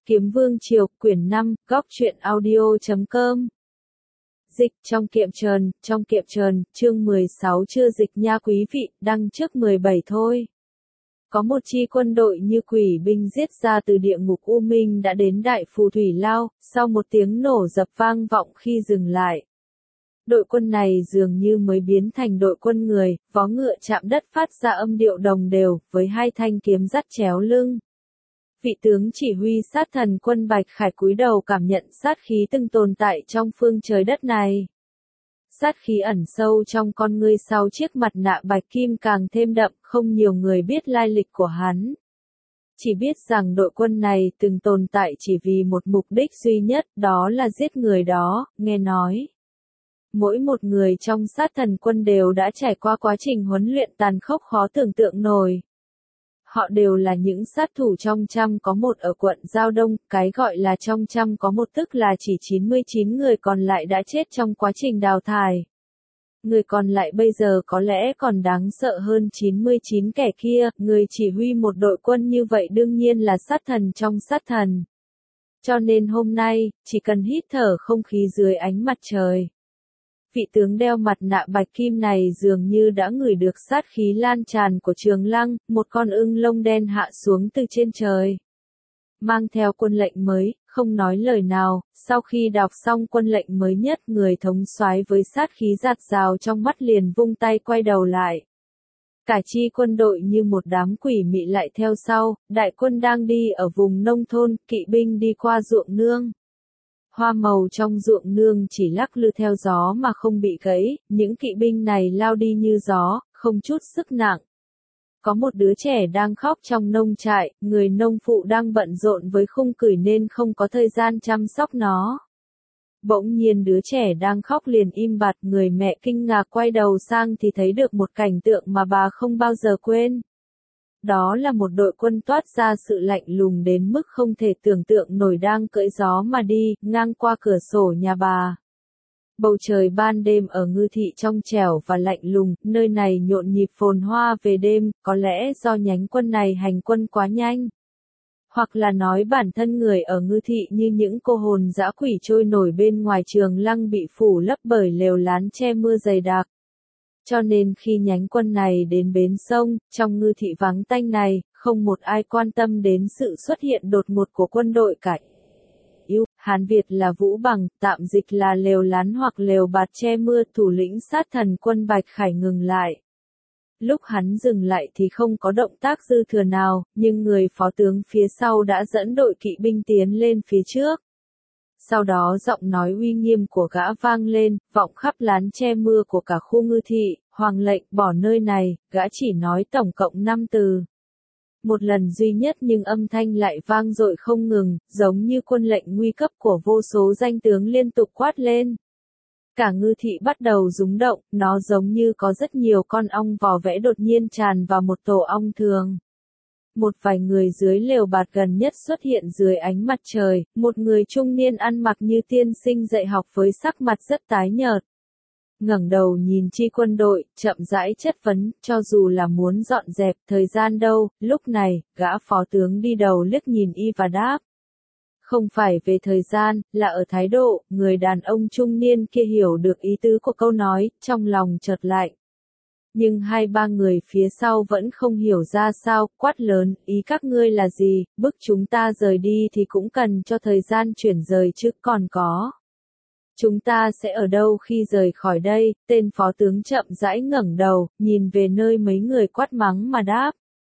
Kiếm Vương Triều, quyển 5, góc truyện audio.com. Dịch trong kiệm trần, chương 16 chưa dịch nha quý vị, đăng trước 17 thôi. Có một chi quân đội như quỷ binh giết ra từ địa ngục U Minh đã đến Đại Phù Thủy Lao, sau một tiếng nổ dập vang vọng khi dừng lại. Đội quân này dường như mới biến thành đội quân người, vó ngựa chạm đất phát ra âm điệu đồng đều, với hai thanh kiếm dắt chéo lưng. Vị tướng chỉ huy sát thần quân Bạch Khải cúi đầu cảm nhận sát khí từng tồn tại trong phương trời đất này. Sát khí ẩn sâu trong con ngươi sau chiếc mặt nạ bạch kim càng thêm đậm, không nhiều người biết lai lịch của hắn. Chỉ biết rằng đội quân này từng tồn tại chỉ vì một mục đích duy nhất, đó là giết người đó, nghe nói. Mỗi một người trong sát thần quân đều đã trải qua quá trình huấn luyện tàn khốc khó tưởng tượng nổi. Họ đều là những sát thủ trong trăm có một ở quận Giao Đông, cái gọi là trong trăm có một tức là chỉ 99 người còn lại đã chết trong quá trình đào thải. Người còn lại bây giờ có lẽ còn đáng sợ hơn 99 kẻ kia, người chỉ huy một đội quân như vậy đương nhiên là sát thần trong sát thần. Cho nên hôm nay, chỉ cần hít thở không khí dưới ánh mặt trời. Vị tướng đeo mặt nạ bạch kim này dường như đã ngửi được sát khí lan tràn của Trường Lăng, một con ưng lông đen hạ xuống từ trên trời. Mang theo quân lệnh mới, không nói lời nào, sau khi đọc xong quân lệnh mới nhất, người thống soái với sát khí giạt rào trong mắt liền vung tay quay đầu lại. Cả chi quân đội như một đám quỷ mị lại theo sau, đại quân đang đi ở vùng nông thôn, kỵ binh đi qua ruộng nương. Hoa màu trong ruộng nương chỉ lắc lư theo gió mà không bị gãy, những kỵ binh này lao đi như gió, không chút sức nặng. Có một đứa trẻ đang khóc trong nông trại, người nông phụ đang bận rộn với khung cửi nên không có thời gian chăm sóc nó. Bỗng nhiên đứa trẻ đang khóc liền im bặt, người mẹ kinh ngạc quay đầu sang thì thấy được một cảnh tượng mà bà không bao giờ quên. Đó là một đội quân toát ra sự lạnh lùng đến mức không thể tưởng tượng nổi đang cưỡi gió mà đi, ngang qua cửa sổ nhà bà. Bầu trời ban đêm ở Ngư Thị trong trẻo và lạnh lùng, nơi này nhộn nhịp phồn hoa về đêm, có lẽ do nhánh quân này hành quân quá nhanh. Hoặc là nói bản thân người ở Ngư Thị như những cô hồn dã quỷ trôi nổi bên ngoài Trường Lăng bị phủ lấp bởi lều lán che mưa dày đặc. Cho nên khi nhánh quân này đến bến sông, trong Ngư Thị vắng tanh này, không một ai quan tâm đến sự xuất hiện đột ngột của quân đội cả. Hán Việt là Vũ Bằng, tạm dịch là lều lán hoặc lều bạt che mưa, thủ lĩnh sát thần quân Bạch Khải ngừng lại. Lúc hắn dừng lại thì không có động tác dư thừa nào, nhưng người phó tướng phía sau đã dẫn đội kỵ binh tiến lên phía trước. Sau đó giọng nói uy nghiêm của gã vang lên, vọng khắp lán che mưa của cả khu Ngư Thị, hoàng lệnh bỏ nơi này, gã chỉ nói tổng cộng 5 từ. Một lần duy nhất nhưng âm thanh lại vang dội không ngừng, giống như quân lệnh nguy cấp của vô số danh tướng liên tục quát lên. Cả Ngư Thị bắt đầu rúng động, nó giống như có rất nhiều con ong vò vẽ đột nhiên tràn vào một tổ ong thường. Một vài người dưới lều bạt gần nhất xuất hiện dưới ánh mặt trời, một người trung niên ăn mặc như tiên sinh dạy học với sắc mặt rất tái nhợt. Ngẩng đầu nhìn chi quân đội, chậm rãi chất vấn, cho dù là muốn dọn dẹp, thời gian đâu, lúc này, gã phó tướng đi đầu liếc nhìn y và đáp. Không phải về thời gian, là ở thái độ, người đàn ông trung niên kia hiểu được ý tứ của câu nói, trong lòng chợt lạnh. Nhưng hai ba người phía sau vẫn không hiểu ra sao, quát lớn, ý các ngươi là gì, bức chúng ta rời đi thì cũng cần cho thời gian chuyển rời chứ còn có. Chúng ta sẽ ở đâu khi rời khỏi đây, tên phó tướng chậm rãi ngẩng đầu, nhìn về nơi mấy người quát mắng mà đáp.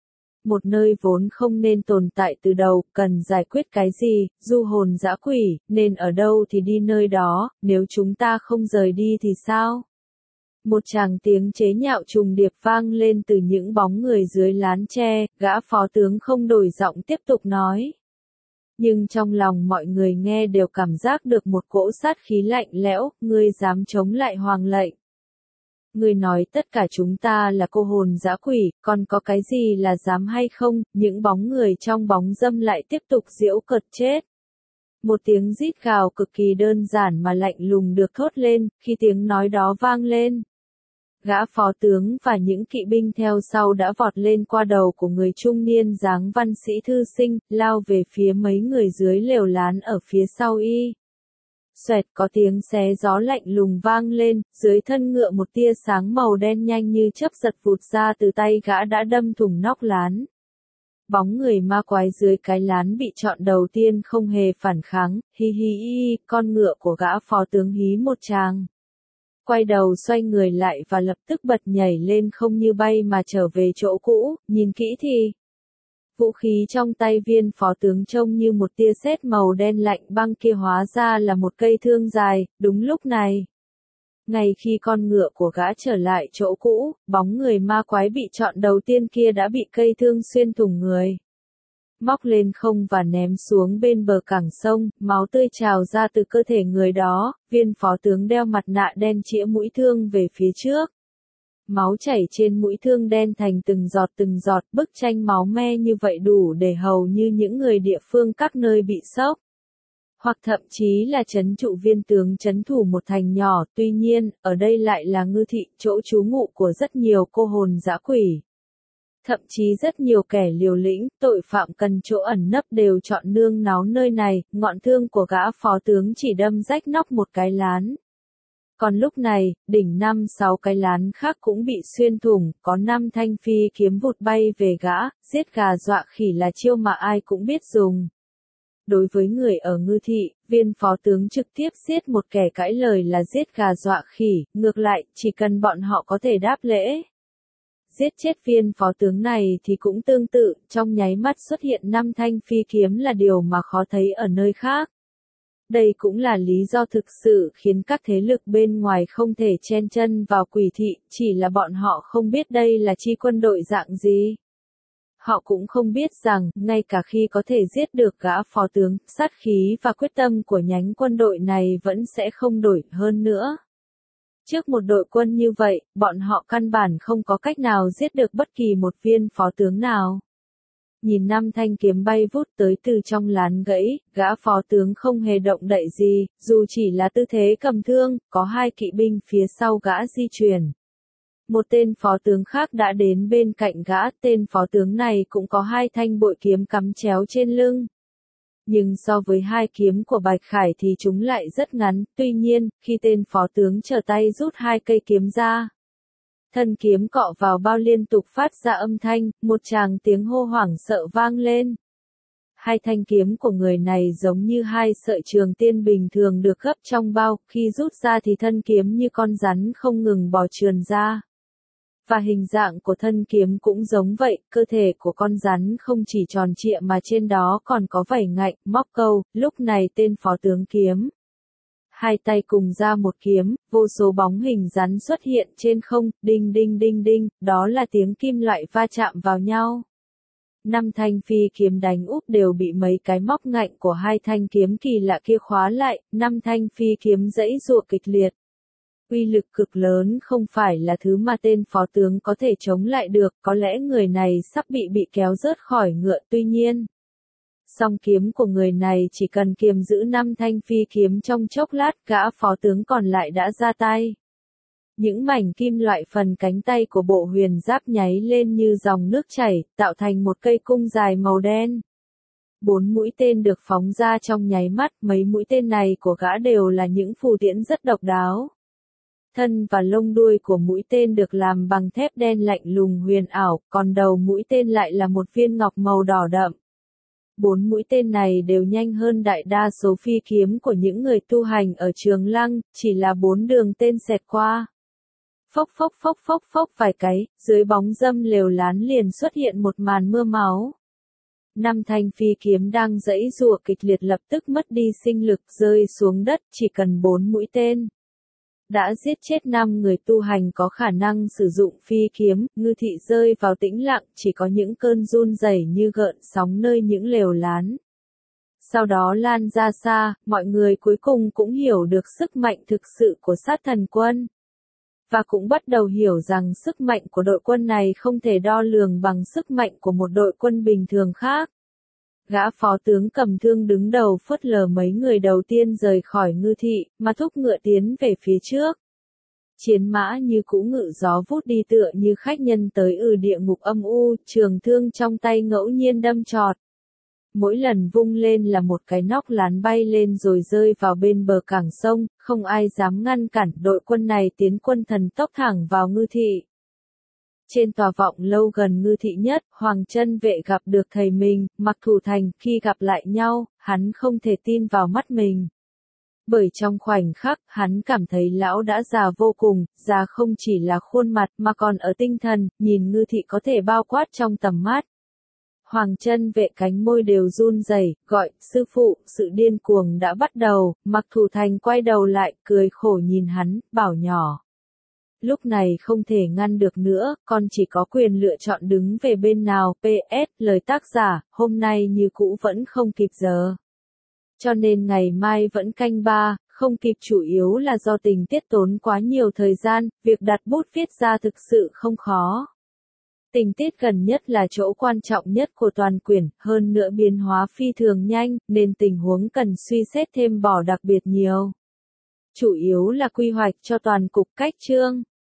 Một nơi vốn không nên tồn tại từ đầu, cần giải quyết cái gì, du hồn dã quỷ, nên ở đâu thì đi nơi đó, nếu chúng ta không rời đi thì sao? Một tràng tiếng chế nhạo trùng điệp vang lên từ những bóng người dưới lán tre, gã phó tướng không đổi giọng tiếp tục nói. Nhưng trong lòng mọi người nghe đều cảm giác được một cỗ sát khí lạnh lẽo, ngươi dám chống lại hoàng lệnh. Ngươi nói tất cả chúng ta là cô hồn dã quỷ, còn có cái gì là dám hay không, những bóng người trong bóng dâm lại tiếp tục giễu cợt chết. Một tiếng rít gào cực kỳ đơn giản mà lạnh lùng được thốt lên, khi tiếng nói đó vang lên. Gã phó tướng và những kỵ binh theo sau đã vọt lên qua đầu của người trung niên dáng văn sĩ thư sinh, lao về phía mấy người dưới lều lán ở phía sau y. Xoẹt, có tiếng xé gió lạnh lùng vang lên, dưới thân ngựa một tia sáng màu đen nhanh như chớp giật vụt ra từ tay gã đã đâm thủng nóc lán. Bóng người ma quái dưới cái lán bị chọn đầu tiên không hề phản kháng, hi hi hi, con ngựa của gã phó tướng hí một tràng. Quay đầu xoay người lại và lập tức bật nhảy lên không như bay mà trở về chỗ cũ, nhìn kỹ thì vũ khí trong tay viên phó tướng trông như một tia sét màu đen lạnh băng kia hóa ra là một cây thương dài. Đúng lúc này, ngay khi con ngựa của gã trở lại chỗ cũ, bóng người ma quái bị chọn đầu tiên kia đã bị cây thương xuyên thủng người, móc lên không và ném xuống bên bờ cảng sông, máu tươi trào ra từ cơ thể người đó. Viên phó tướng đeo mặt nạ đen chĩa mũi thương về phía trước. Máu chảy trên mũi thương đen thành từng giọt, bức tranh máu me như vậy đủ để hầu như những người địa phương các nơi bị sốc, hoặc thậm chí là trấn trụ viên tướng trấn thủ một thành nhỏ. Tuy nhiên, ở đây lại là Ngư Thị, chỗ trú ngụ của rất nhiều cô hồn dã quỷ. Thậm chí rất nhiều kẻ liều lĩnh, tội phạm cần chỗ ẩn nấp đều chọn nương náu nơi này. Ngọn thương của gã phó tướng chỉ đâm rách nóc một cái lán. Còn lúc này, đỉnh 5-6 cái lán khác cũng bị xuyên thủng, có 5 thanh phi kiếm vụt bay về gã. Giết gà dọa khỉ là chiêu mà ai cũng biết dùng. Đối với người ở Ngư Thị, viên phó tướng trực tiếp giết một kẻ cãi lời là giết gà dọa khỉ. Ngược lại, chỉ cần bọn họ có thể đáp lễ, giết chết viên phó tướng này thì cũng tương tự, trong nháy mắt xuất hiện 5 thanh phi kiếm là điều mà khó thấy ở nơi khác. Đây cũng là lý do thực sự khiến các thế lực bên ngoài không thể chen chân vào Quỷ Thị, chỉ là bọn họ không biết đây là chi quân đội dạng gì. Họ cũng không biết rằng, ngay cả khi có thể giết được gã phó tướng, sát khí và quyết tâm của nhánh quân đội này vẫn sẽ không đổi hơn nữa. Trước một đội quân như vậy, bọn họ căn bản không có cách nào giết được bất kỳ một viên phó tướng nào. Nhìn 5 thanh kiếm bay vút tới từ trong lán gãy, gã phó tướng không hề động đậy gì, dù chỉ là tư thế cầm thương, có 2 kỵ binh phía sau gã di chuyển. Một tên phó tướng khác đã đến bên cạnh gã, tên phó tướng này cũng có 2 thanh bội kiếm cắm chéo trên lưng. Nhưng so với 2 kiếm của Bạch Khải thì chúng lại rất ngắn, tuy nhiên, khi tên phó tướng trở tay rút 2 cây kiếm ra, thân kiếm cọ vào bao liên tục phát ra âm thanh, một tràng tiếng hô hoảng sợ vang lên. 2 thanh kiếm của người này giống như 2 sợi trường tiên bình thường được gấp trong bao, khi rút ra thì thân kiếm như con rắn không ngừng bò trườn ra. Và hình dạng của thân kiếm cũng giống vậy, cơ thể của con rắn không chỉ tròn trịa mà trên đó còn có vảy ngạnh, móc câu. Lúc này tên phó tướng kiếm 2 tay cùng ra một kiếm, vô số bóng hình rắn xuất hiện trên không, đinh đinh đinh đinh, đó là tiếng kim loại va chạm vào nhau. 5 thanh phi kiếm đánh úp đều bị mấy cái móc ngạnh của 2 thanh kiếm kỳ lạ kia khóa lại. 5 thanh phi kiếm giãy giụa kịch liệt. Uy lực cực lớn không phải là thứ mà tên phó tướng có thể chống lại được, có lẽ người này sắp bị kéo rớt khỏi ngựa. Tuy nhiên, song kiếm của người này chỉ cần kiềm giữ 5 thanh phi kiếm trong chốc lát, gã phó tướng còn lại đã ra tay. Những mảnh kim loại phần cánh tay của bộ huyền giáp nháy lên như dòng nước chảy, tạo thành một cây cung dài màu đen. 4 mũi tên được phóng ra trong nháy mắt, mấy mũi tên này của gã đều là những phù tiễn rất độc đáo. Thân và lông đuôi của mũi tên được làm bằng thép đen lạnh lùng huyền ảo, còn đầu mũi tên lại là một viên ngọc màu đỏ đậm. 4 mũi tên này đều nhanh hơn đại đa số phi kiếm của những người tu hành ở Trường Lăng, chỉ là 4 đường tên xẹt qua. Phốc phốc phốc phốc phốc vài cái, dưới bóng râm lều lán liền xuất hiện một màn mưa máu. 5 thanh phi kiếm đang giãy giụa kịch liệt lập tức mất đi sinh lực rơi xuống đất, chỉ cần 4 mũi tên đã giết chết 5 người tu hành có khả năng sử dụng phi kiếm. Ngư Thị rơi vào tĩnh lặng, chỉ có những cơn run rẩy như gợn sóng nơi những lều lán. Sau đó lan ra xa, mọi người cuối cùng cũng hiểu được sức mạnh thực sự của sát thần quân. Và cũng bắt đầu hiểu rằng sức mạnh của đội quân này không thể đo lường bằng sức mạnh của một đội quân bình thường khác. Gã phó tướng cầm thương đứng đầu phớt lờ mấy người đầu tiên rời khỏi Ngư Thị, mà thúc ngựa tiến về phía trước. Chiến mã như cũ ngự gió vút đi tựa như khách nhân tới địa ngục âm u, trường thương trong tay ngẫu nhiên đâm chọt. Mỗi lần vung lên là một cái nóc lán bay lên rồi rơi vào bên bờ cảng sông, không ai dám ngăn cản đội quân này tiến quân thần tốc thẳng vào Ngư Thị. Trên tòa vọng lâu gần Ngư Thị nhất, Hoàng Chân Vệ gặp được thầy mình, Mặc Thủ Thành, khi gặp lại nhau, hắn không thể tin vào mắt mình. Bởi trong khoảnh khắc, hắn cảm thấy lão đã già vô cùng, già không chỉ là khuôn mặt mà còn ở tinh thần, nhìn Ngư Thị có thể bao quát trong tầm mắt. Hoàng Chân Vệ cánh môi đều run rẩy, gọi, sư phụ, sự điên cuồng đã bắt đầu, Mặc Thủ Thành quay đầu lại, cười khổ nhìn hắn, bảo nhỏ. Lúc này không thể ngăn được nữa, con chỉ có quyền lựa chọn đứng về bên nào, PS, lời tác giả, hôm nay như cũ vẫn không kịp giờ. Cho nên ngày mai vẫn canh 3, không kịp chủ yếu là do tình tiết tốn quá nhiều thời gian, việc đặt bút viết ra thực sự không khó. Tình tiết gần nhất là chỗ quan trọng nhất của toàn quyển, hơn nữa biến hóa phi thường nhanh, nên tình huống cần suy xét thêm bỏ đặc biệt nhiều. Chủ yếu là quy hoạch cho toàn cục cách chương.